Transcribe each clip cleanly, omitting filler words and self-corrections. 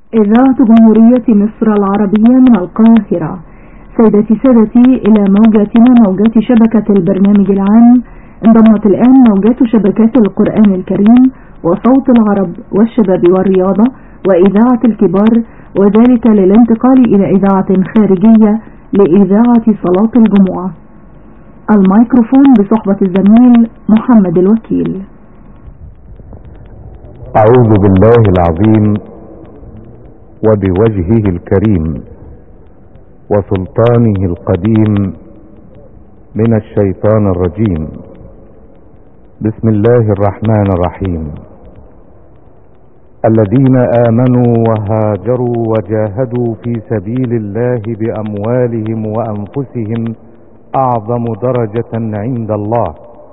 إذاعة جمهورية مصر العربية من القاهرة. سيداتي سادتي، إلى موجاتنا موجات شبكة البرنامج العام انضمت الآن موجات شبكات القرآن الكريم وصوت العرب والشباب والرياضة وإذاعة الكبار، وذلك للانتقال إلى إذاعة خارجية لإذاعة صلاة الجمعة. الميكروفون بصحبة الزميل محمد الوكيل. أعوذ بالله العظيم وبوجهه الكريم وسلطانه القديم من الشيطان الرجيم. بسم الله الرحمن الرحيم. الذين آمنوا وهاجروا وجاهدوا في سبيل الله بأموالهم وأنفسهم أعظم درجة عند الله،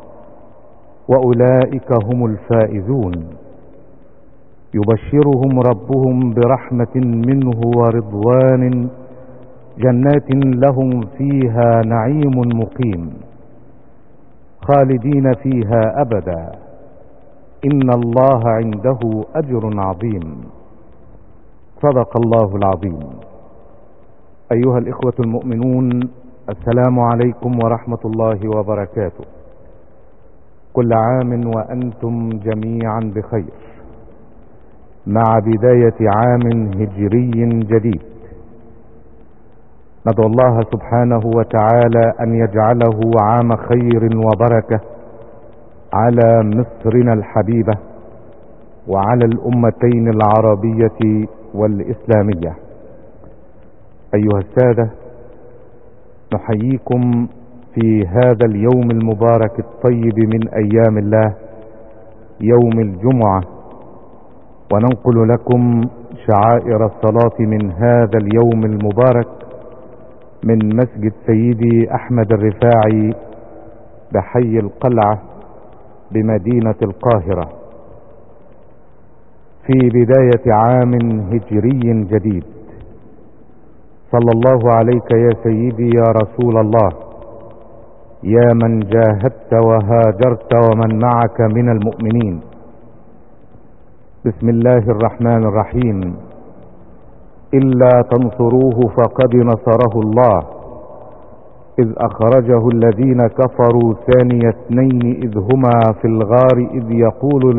وأولئك هم الفائزون. يبشرهم ربهم برحمة منه ورضوان، جنات لهم فيها نعيم مقيم خالدين فيها أبدا، إن الله عنده أجر عظيم. صدق الله العظيم. أيها الإخوة المؤمنون، السلام عليكم ورحمة الله وبركاته. كل عام وأنتم جميعا بخير، مع بداية عام هجري جديد. ندعو الله سبحانه وتعالى أن يجعله عام خير وبركة على مصرنا الحبيبة وعلى الأمتين العربية والإسلامية. أيها السادة، نحييكم في هذا اليوم المبارك الطيب من أيام الله، يوم الجمعة، وننقل لكم شعائر الصلاة من هذا اليوم المبارك من مسجد سيدي أحمد الرفاعي بحي القلعة بمدينة القاهرة، في بداية عام هجري جديد. صلى الله عليك يا سيدي يا رسول الله، يا من جاهدت وهاجرت ومن معك من المؤمنين. بسم الله الرحمن الرحيم. إلا تنصروه فقد نصره الله، إذ أخرجه الذين كفروا ثاني اثنين إذ هما في الغار إذ يقول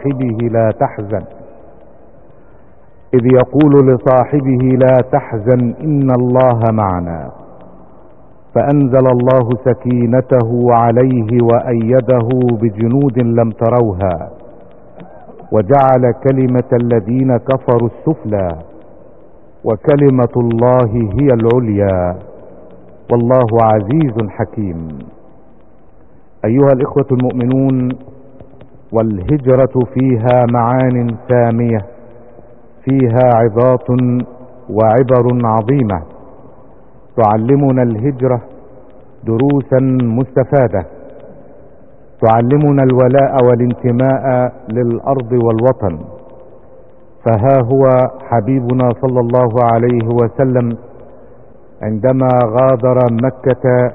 لصاحبه لا تحزن إن الله معنا، فأنزل الله سكينته عليه وأيده بجنود لم تروها، وجعل كلمة الذين كفروا السفلى، وكلمة الله هي العليا، والله عزيز حكيم. أيها الإخوة المؤمنون، والهجرة فيها معان سامية، فيها عظات وعبر عظيمة تعلمنا الهجرة دروسا مستفادة، تعلمنا الولاء والانتماء للأرض والوطن. فها هو حبيبنا صلى الله عليه وسلم عندما غادر مكة،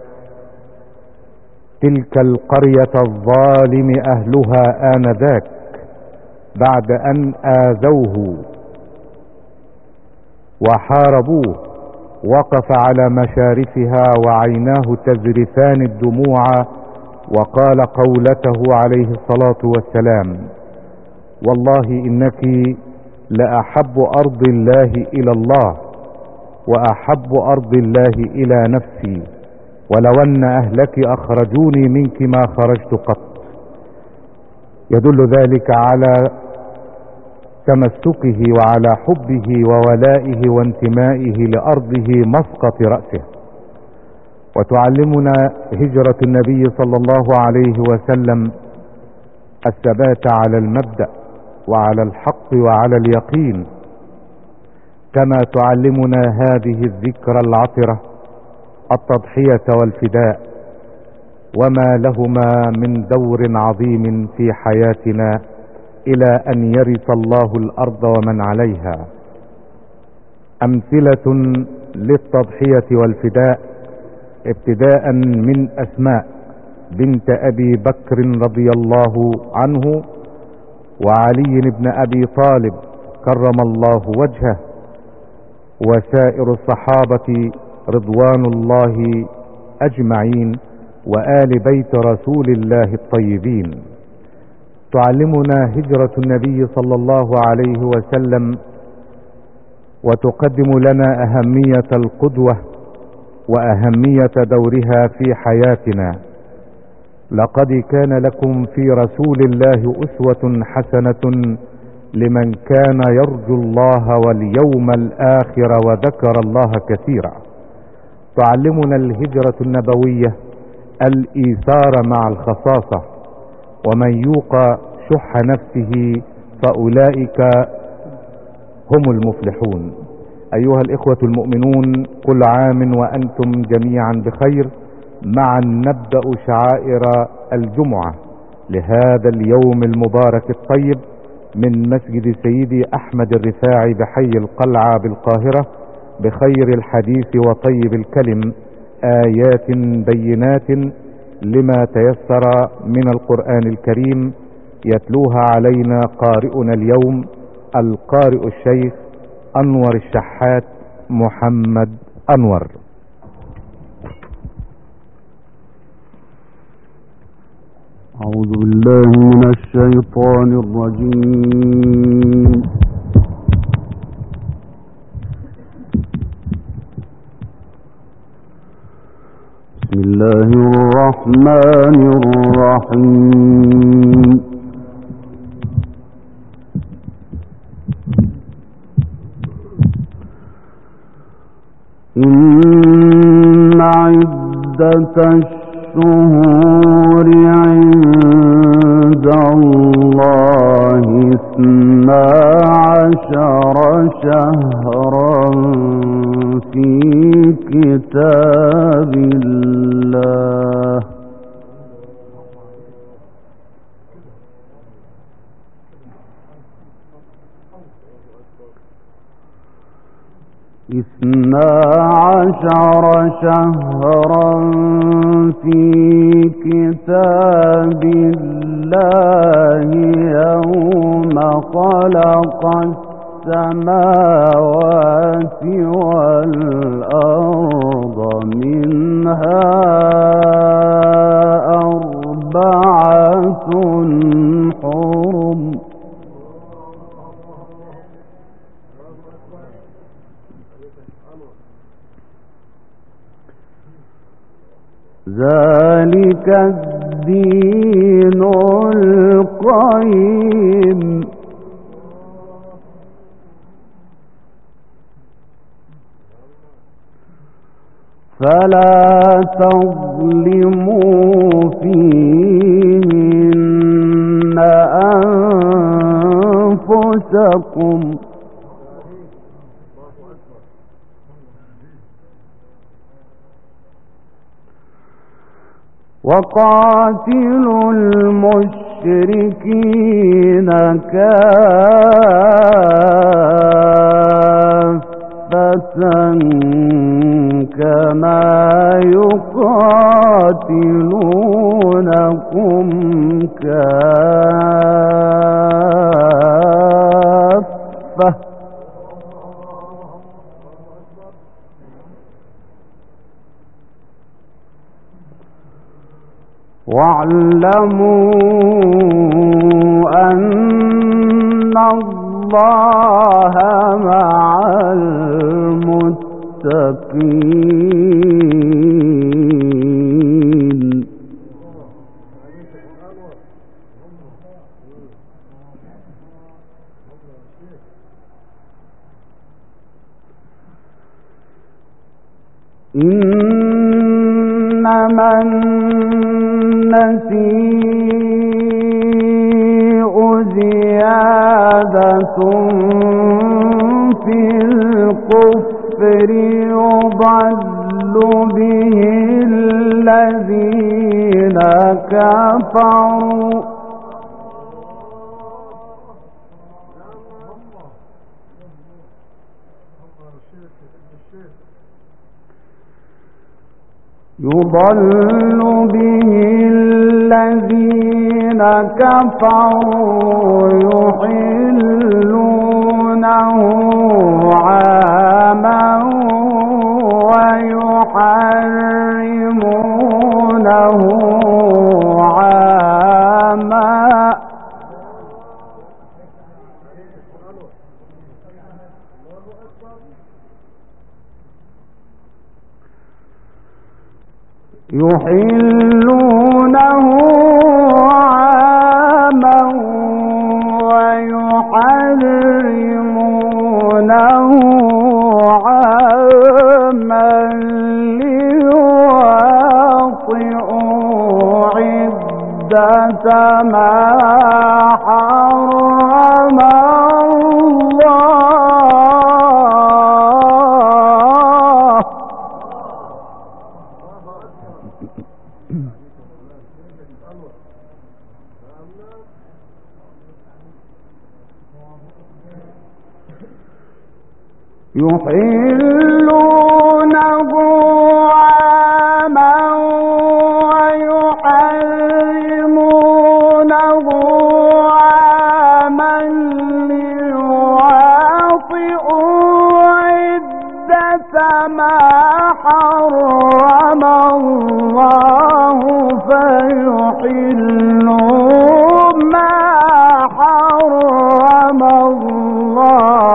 تلك القرية الظالم أهلها آنذاك بعد أن آذوه وحاربوه، وقف على مشارفها وعيناه تذرفان الدموع، وقال قولته عليه الصلاة والسلام: والله إنك لأحب أرض الله إلى الله، وأحب أرض الله إلى نفسي، ولو أن أهلك أخرجوني منك ما خرجت قط. يدل ذلك على تمسكه وعلى حبه وولائه وانتمائه لأرضه مسقط رأسه. وتعلمنا هجرة النبي صلى الله عليه وسلم الثبات على المبدأ وعلى الحق وعلى اليقين، كما تعلمنا هذه الذكرى العطرة التضحية والفداء، وما لهما من دور عظيم في حياتنا إلى أن يرث الله الأرض ومن عليها. أمثلة للتضحية والفداء ابتداء من أسماء بنت أبي بكر رضي الله عنه، وعلي بن أبي طالب كرم الله وجهه، وسائر الصحابة رضوان الله أجمعين، وآل بيت رسول الله الطيبين. تعلمنا هجرة النبي صلى الله عليه وسلم وتقدم لنا أهمية القدوة وأهمية دورها في حياتنا. لقد كان لكم في رسول الله أسوة حسنة لمن كان يرجو الله واليوم الآخر وذكر الله كثيرا. تعلمنا الهجرة النبوية الإيثار مع الخصاصة، ومن يوق شح نفسه فأولئك هم المفلحون. أيها الإخوة المؤمنون، كل عام وأنتم جميعا بخير. معا نبدأ شعائر الجمعة لهذا اليوم المبارك الطيب من مسجد سيدي أحمد الرفاعي بحي القلعة بالقاهرة بخير الحديث وطيب الكلم، آيات بينات لما تيسر من القرآن الكريم، يتلوها علينا قارئنا اليوم القارئ الشيخ أنور الشحات محمد أنور. أعوذ بالله من الشيطان الرجيم. بسم الله الرحمن الرحيم. إن عدة الشهور عند الله 12 شهرا في كتاب الله 12 شهرا في كتاب الله يوم خلق السماوات والأرض منها 4 حرم ذلك الدين القيم فلا تظلموا فيهن أنفسكم وقاتلوا المشركين كافة كما يقاتلونكم كافة واعلموا أن الله مع المتقين. إنما النسيء زيادة في الكفر يضل به الذين كفروا يضل به الذين كفروا يحلونه عاما يحلونه عاما ويحرمونه عاما ليواطئوا عدة ما حرم يحلونه عاما ويحرمونه عاما ليواطئوا عدة ما حرم الله فيحلوا ما حرم الله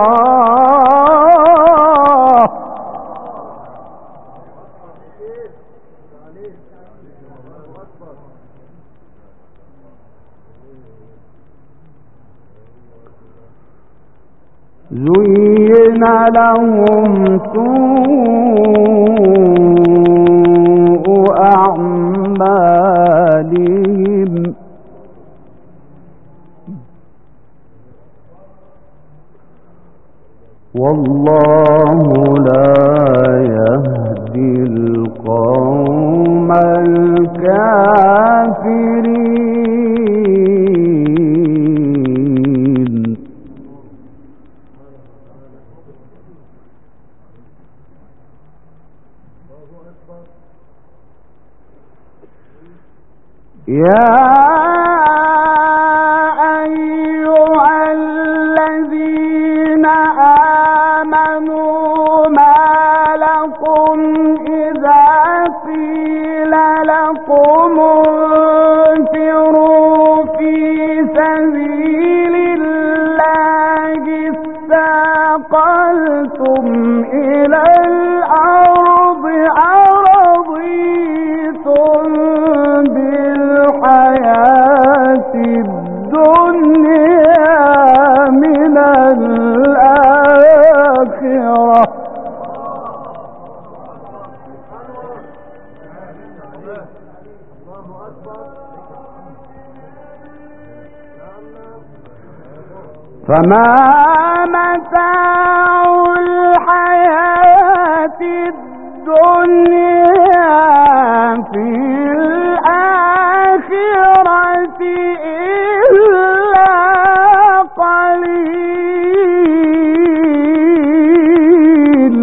زين لهم سوء أعمالهم والله لا يهدي القوم الكافرين يا أيها الذين آمنوا ما لكم إذا قيل لكم انفروا في سبيل الله اثاقلتم إلى الأرض أرضيتم بالحياة الدنيا من الآخرة فما متاع الحياة الدنيا في الآخرة إلا قليل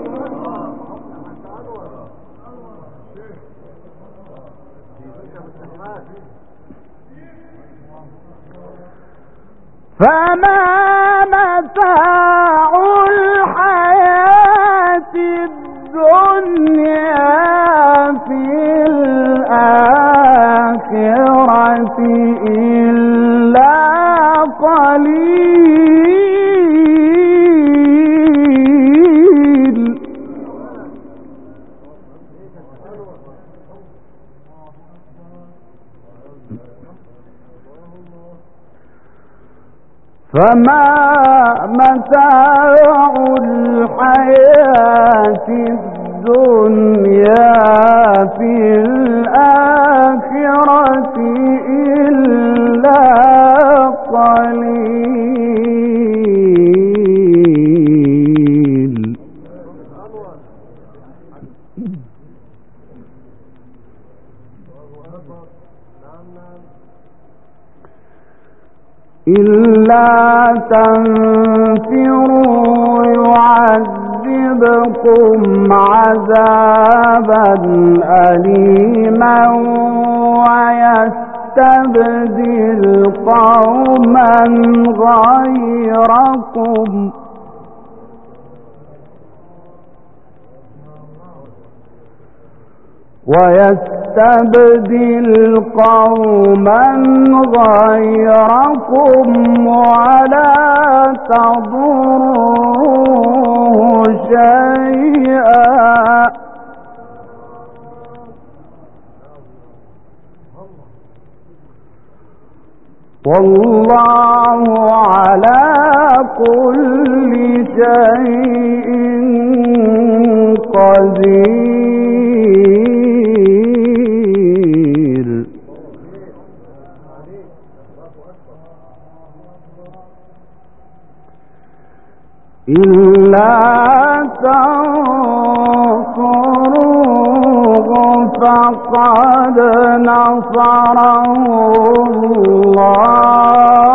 فما متاع الحياة الدنيا في الآخرة إلا قليل فما متاع الحياة الدنيا في الآخرة إلا قليل إلا تنفروا يعذبكم عذابا أليما ويستبدل قوما غيركم ويستبدل يستبدل قوما غيركم ولا تضروه شيئا والله على كل شيء قدير. إلا تنصروه فقد نصره الله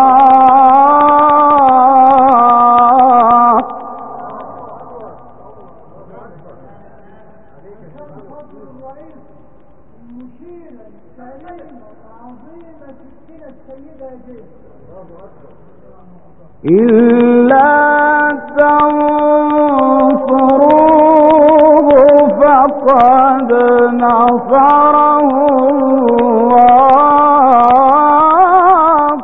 إلا تنصروه فقد نصره الله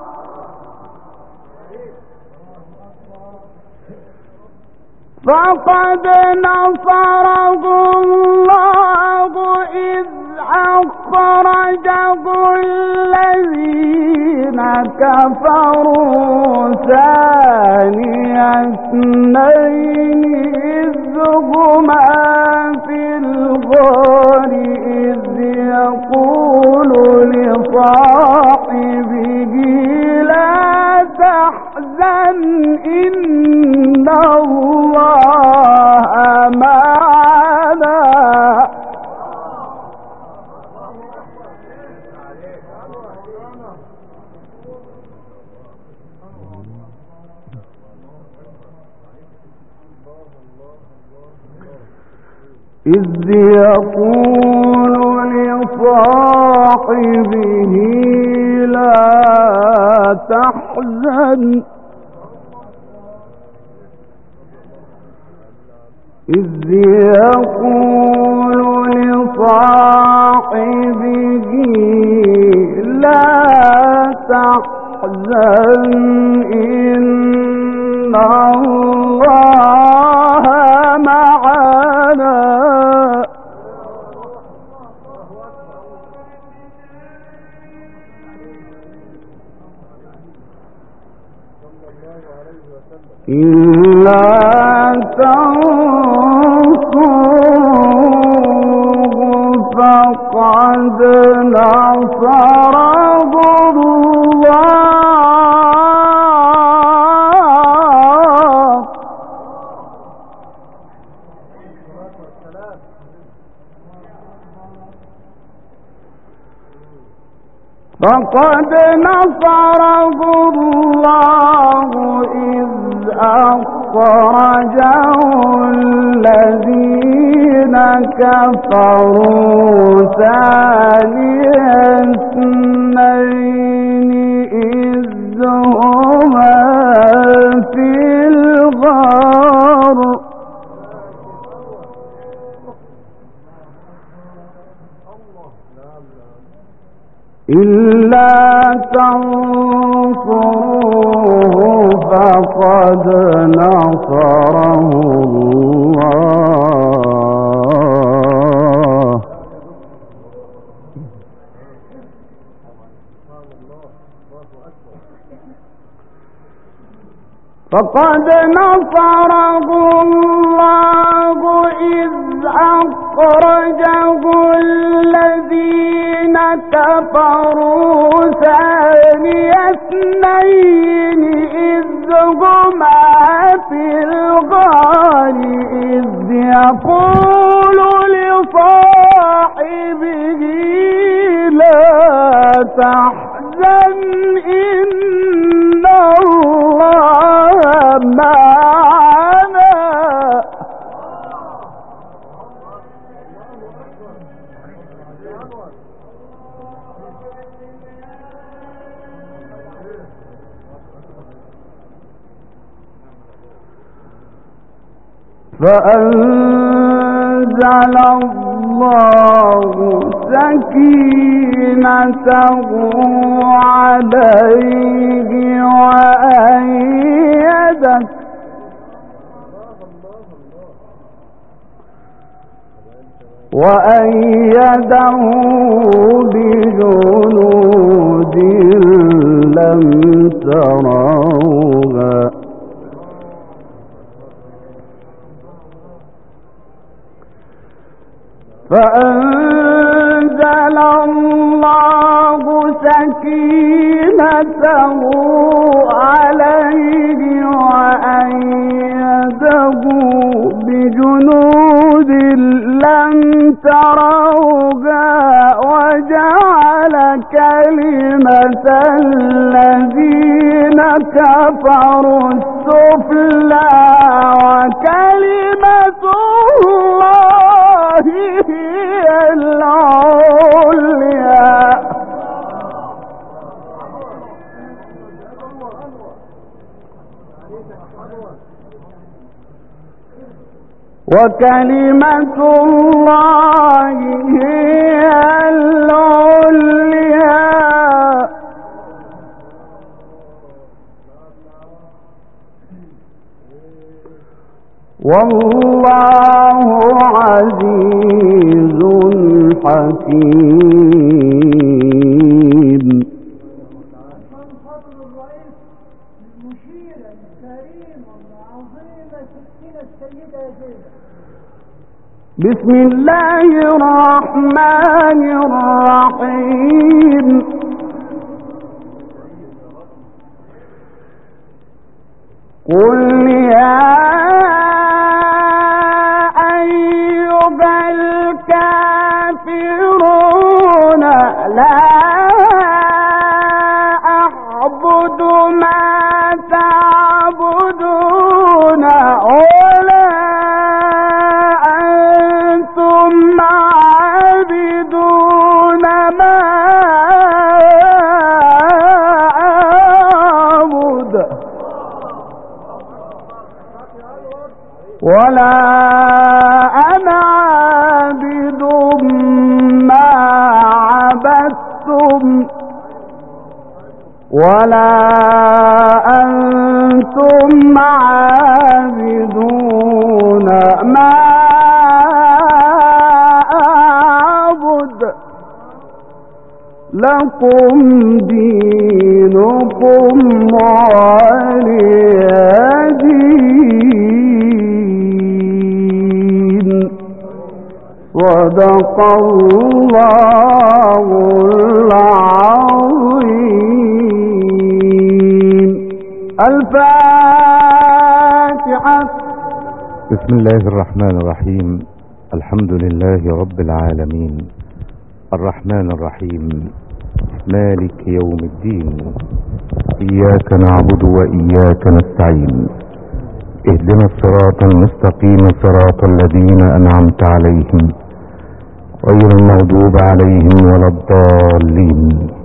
فقد نصره الله إذ أخرجه الذين كفروا ثاني اثنين إذ هما في الغار إذ يقول لصاحبه لا تحزن إن الله معنا إذ يقول لصاحبه لا تحزن إذ يقول لصاحبه لا تحزن إن الله معنا إلا تنصروه فقد نصره الله فقد نصره الله إذ أخرجه الذين كفروا ثاني اثنين إذ هما في الغار إلا تنصروه فقد نصره الله فقد نصره الله إذ أخرجه الذين كفروا ثاني اثنين إذ هما في الغار إذ يقول لصاحبه لا تحزن إن الله معنا فأنزل الله سكينته عليه وأيده بجنود لم تروها فأنزل الله سكينته عليه وأيده بجنود لم تروها وجعل كلمة الذين كفروا السفلى وكلمة الله هي العليا وكلمة الله هي العليا والله عزيز حكيم. بسم الله الرحمن الرحيم. قل يا أيها الكافرون لا أعبد ما تعبدون ولا أنتم عابدون ما أعبد ولا أنا عابد ما عبدتم ولا أنتم عابدون ما أعبد لكم دينكم ولي دين. صدق الله العظيم. الفاتحة. بسم الله الرحمن الرحيم. الحمد لله رب العالمين الرحمن الرحيم مالك يوم الدين إياك نعبد وإياك نستعين اهدنا الصراط المستقيم صراط الذين أنعمت عليهم غير المغضوب عليهم ولا الضالين.